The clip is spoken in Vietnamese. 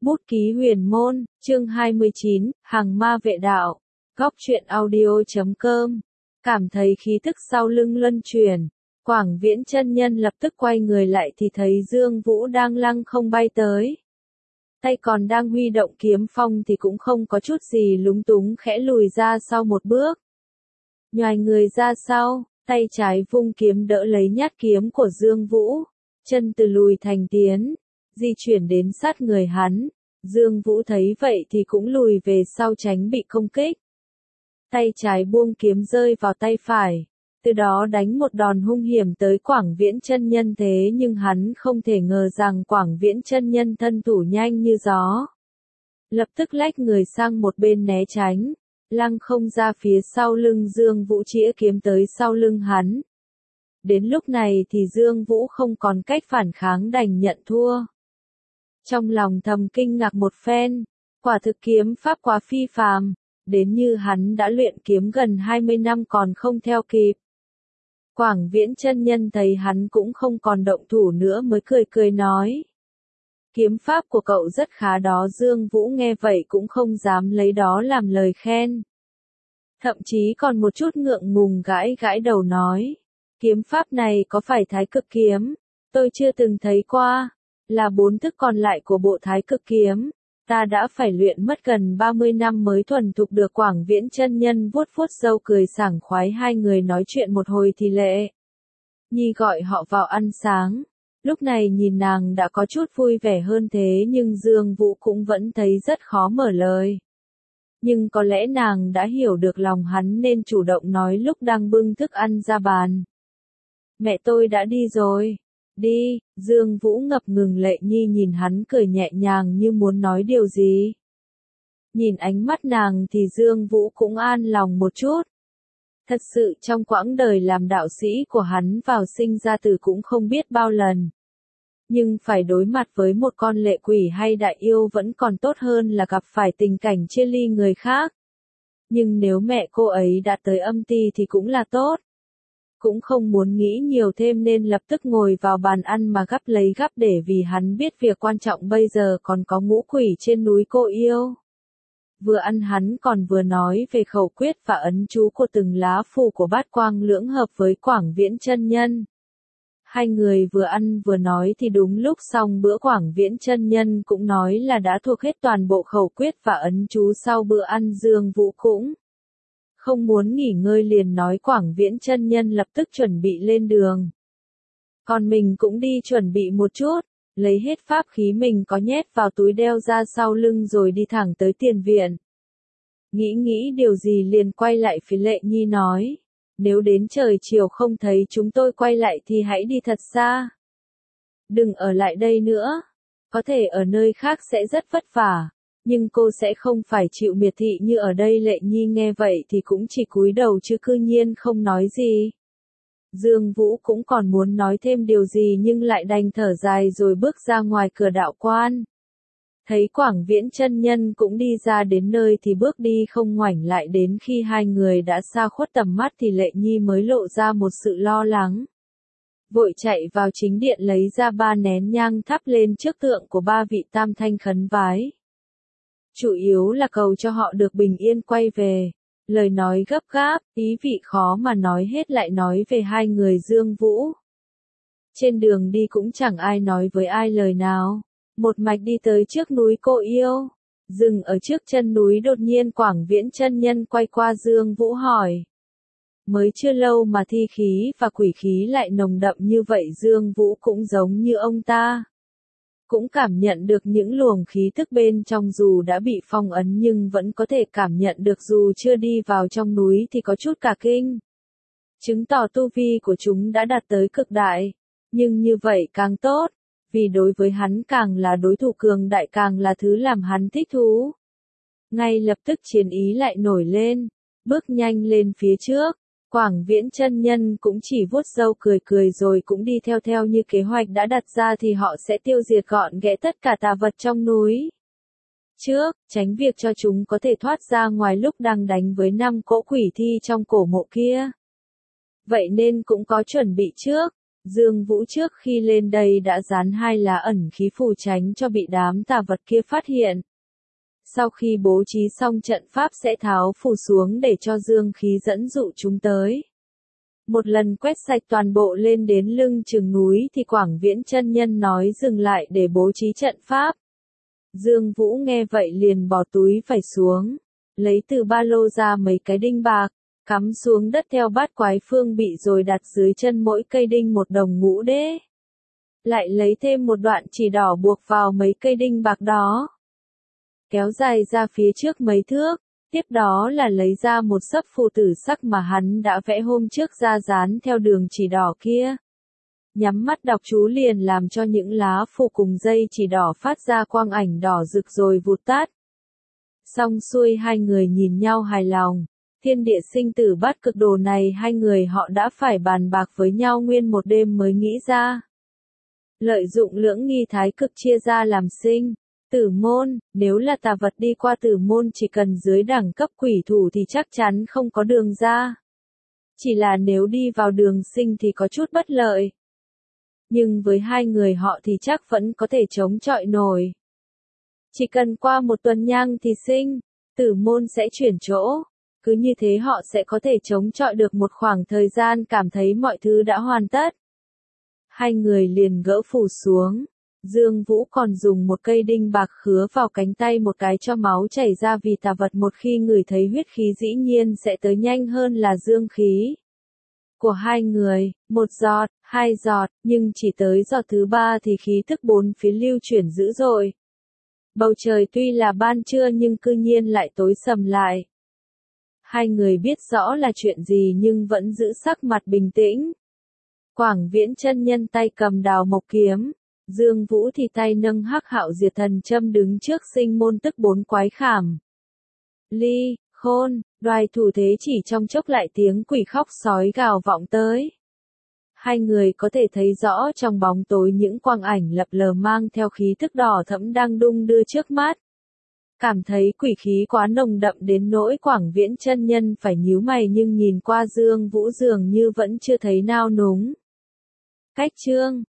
Bút ký huyền môn, chương 29, hàng ma vệ đạo. Góc truyện audio.com. Cảm thấy khí tức sau lưng luân chuyển. Quảng Viễn chân nhân lập tức quay người lại thì thấy Dương Vũ đang lăng không bay tới. Tay còn đang huy động kiếm phong thì cũng không có chút gì lúng túng khẽ lùi ra sau một bước. Nhoài người ra sau, tay trái vung kiếm đỡ lấy nhát kiếm của Dương Vũ. Chân từ lùi thành tiến, di chuyển đến sát người hắn. Dương Vũ thấy vậy thì cũng lùi về sau tránh bị công kích. Tay trái buông kiếm rơi vào tay phải, từ đó đánh một đòn hung hiểm tới Quảng Viễn chân nhân, thế nhưng hắn không thể ngờ rằng Quảng Viễn chân nhân thân thủ nhanh như gió. Lập tức lách người sang một bên né tránh, lăng không ra phía sau lưng Dương Vũ chĩa kiếm tới sau lưng hắn. Đến lúc này thì Dương Vũ không còn cách phản kháng đành nhận thua. Trong lòng thầm kinh ngạc một phen, quả thực kiếm pháp quá phi phàm, đến như hắn đã luyện kiếm gần 20 năm còn không theo kịp. Quảng Viễn chân nhân thấy hắn cũng không còn động thủ nữa mới cười cười nói. Kiếm pháp của cậu rất khá đó. Dương Vũ nghe vậy cũng không dám lấy đó làm lời khen. Thậm chí còn một chút ngượng ngùng gãi gãi đầu nói. Kiếm pháp này có phải Thái Cực kiếm? Tôi chưa từng thấy qua. Là 4 thức còn lại của bộ Thái Cực kiếm. Ta đã phải luyện mất gần 30 năm mới thuần thục được. Quảng Viễn chân nhân vuốt vuốt râu cười sảng khoái. Hai người nói chuyện một hồi thì Lệ Nhi gọi họ vào ăn sáng. Lúc này nhìn nàng đã có chút vui vẻ hơn thế nhưng Dương Vũ cũng vẫn thấy rất khó mở lời. Nhưng có lẽ nàng đã hiểu được lòng hắn nên chủ động nói lúc đang bưng thức ăn ra bàn. Mẹ tôi đã đi rồi. Đi. Dương Vũ ngập ngừng. Lệ Nhi nhìn hắn cười nhẹ nhàng như muốn nói điều gì. Nhìn ánh mắt nàng thì Dương Vũ cũng an lòng một chút. Thật sự trong quãng đời làm đạo sĩ của hắn vào sinh ra tử cũng không biết bao lần. Nhưng phải đối mặt với một con lệ quỷ hay đại yêu vẫn còn tốt hơn là gặp phải tình cảnh chia ly người khác. Nhưng nếu mẹ cô ấy đã tới âm ti thì cũng là tốt. Cũng không muốn nghĩ nhiều thêm nên lập tức ngồi vào bàn ăn mà gắp lấy gắp để vì hắn biết việc quan trọng bây giờ còn có ngũ quỷ trên núi Cô Yêu. Vừa ăn hắn còn vừa nói về khẩu quyết và ấn chú của từng lá phù của Bát Quang Lưỡng Hợp với Quảng Viễn chân nhân. Hai người vừa ăn vừa nói thì đúng lúc xong bữa Quảng Viễn chân nhân cũng nói là đã thuộc hết toàn bộ khẩu quyết và ấn chú. Sau bữa ăn Dương Vũ cũng không muốn nghỉ ngơi liền nói Quảng Viễn chân nhân lập tức chuẩn bị lên đường. Còn mình cũng đi chuẩn bị một chút, lấy hết pháp khí mình có nhét vào túi đeo ra sau lưng rồi đi thẳng tới tiền viện. Nghĩ điều gì liền quay lại phía Lệ Nhi nói. Nếu đến trời chiều không thấy chúng tôi quay lại thì hãy đi thật xa. Đừng ở lại đây nữa. Có thể ở nơi khác sẽ rất vất vả. Nhưng cô sẽ không phải chịu miệt thị như ở đây. Lệ Nhi nghe vậy thì cũng chỉ cúi đầu chứ cư nhiên không nói gì. Dương Vũ cũng còn muốn nói thêm điều gì nhưng lại đành thở dài rồi bước ra ngoài cửa đạo quan. Thấy Quảng Viễn chân nhân cũng đi ra đến nơi thì bước đi không ngoảnh lại, đến khi hai người đã xa khuất tầm mắt thì Lệ Nhi mới lộ ra một sự lo lắng. Vội chạy vào chính điện lấy ra 3 nén nhang thắp lên trước tượng của 3 vị tam thanh khấn vái. Chủ yếu là cầu cho họ được bình yên quay về. Lời nói gấp gáp, ý vị khó mà nói hết lại nói về hai người Dương Vũ. Trên đường đi cũng chẳng ai nói với ai lời nào. Một mạch đi tới trước núi Cô Yêu. Dừng ở trước chân núi đột nhiên Quảng Viễn chân nhân quay qua Dương Vũ hỏi. Mới chưa lâu mà thi khí và quỷ khí lại nồng đậm như vậy. Dương Vũ cũng giống như ông ta. Cũng cảm nhận được những luồng khí tức bên trong, dù đã bị phong ấn nhưng vẫn có thể cảm nhận được, dù chưa đi vào trong núi thì có chút cả kinh. Chứng tỏ tu vi của chúng đã đạt tới cực đại. Nhưng như vậy càng tốt, vì đối với hắn càng là đối thủ cường đại càng là thứ làm hắn thích thú. Ngay lập tức chiến ý lại nổi lên, bước nhanh lên phía trước. Quảng Viễn chân nhân cũng chỉ vuốt râu cười cười rồi cũng đi theo như kế hoạch đã đặt ra thì họ sẽ tiêu diệt gọn ghẽ tất cả tà vật trong núi. Trước, tránh việc cho chúng có thể thoát ra ngoài lúc đang đánh với 5 cỗ quỷ thi trong cổ mộ kia. Vậy nên cũng có chuẩn bị trước. Dương Vũ trước khi lên đây đã dán 2 lá ẩn khí phù tránh cho bị đám tà vật kia phát hiện. Sau khi bố trí xong trận pháp sẽ tháo phù xuống để cho dương khí dẫn dụ chúng tới. Một lần quét sạch toàn bộ lên đến lưng chừng núi thì Quảng Viễn chân nhân nói dừng lại để bố trí trận pháp. Dương Vũ nghe vậy liền bỏ túi vải xuống, lấy từ ba lô ra mấy cái đinh bạc, cắm xuống đất theo bát quái phương bị rồi đặt dưới chân mỗi cây đinh 1 đồng ngũ đế. Lại lấy thêm một đoạn chỉ đỏ buộc vào mấy cây đinh bạc đó. Kéo dài ra phía trước mấy thước, tiếp đó là lấy ra một sấp phù tử sắc mà hắn đã vẽ hôm trước ra dán theo đường chỉ đỏ kia. Nhắm mắt đọc chú liền làm cho những lá phù cùng dây chỉ đỏ phát ra quang ảnh đỏ rực rồi vụt tắt. Xong xuôi 2 người nhìn nhau hài lòng, thiên địa sinh tử bát cực đồ này 2 người họ đã phải bàn bạc với nhau nguyên một đêm mới nghĩ ra. Lợi dụng lưỡng nghi thái cực chia ra làm sinh, tử môn, nếu là tà vật đi qua tử môn chỉ cần dưới đẳng cấp quỷ thủ thì chắc chắn không có đường ra. Chỉ là nếu đi vào đường sinh thì có chút bất lợi. Nhưng với 2 người họ thì chắc vẫn có thể chống chọi nổi. Chỉ cần qua 1 tuần nhang thì sinh, tử môn sẽ chuyển chỗ. Cứ như thế họ sẽ có thể chống chọi được một khoảng thời gian cảm thấy mọi thứ đã hoàn tất. 2 người liền gỡ phù xuống. Dương Vũ còn dùng một cây đinh bạc khứa vào cánh tay một cái cho máu chảy ra vì tà vật một khi ngửi thấy huyết khí dĩ nhiên sẽ tới nhanh hơn là dương khí. Của 2 người, 1 giọt, 2 giọt, nhưng chỉ tới giọt thứ 3 thì khí thức 4 phía lưu chuyển dữ dội. Bầu trời tuy là ban trưa nhưng cư nhiên lại tối sầm lại. 2 người biết rõ là chuyện gì nhưng vẫn giữ sắc mặt bình tĩnh. Quảng Viễn chân nhân tay cầm đào mộc kiếm, Dương Vũ thì tay nâng hắc hạo diệt thần châm đứng trước sinh môn tức 4 quái khảm. Ly, khôn, đoài thủ thế chỉ trong chốc lại tiếng quỷ khóc sói gào vọng tới. 2 người có thể thấy rõ trong bóng tối những quang ảnh lập lờ mang theo khí thức đỏ thẫm đang đung đưa trước mắt. Cảm thấy quỷ khí quá nồng đậm đến nỗi Quảng Viễn chân nhân phải nhíu mày nhưng nhìn qua Dương Vũ dường như vẫn chưa thấy nao núng. Cách chương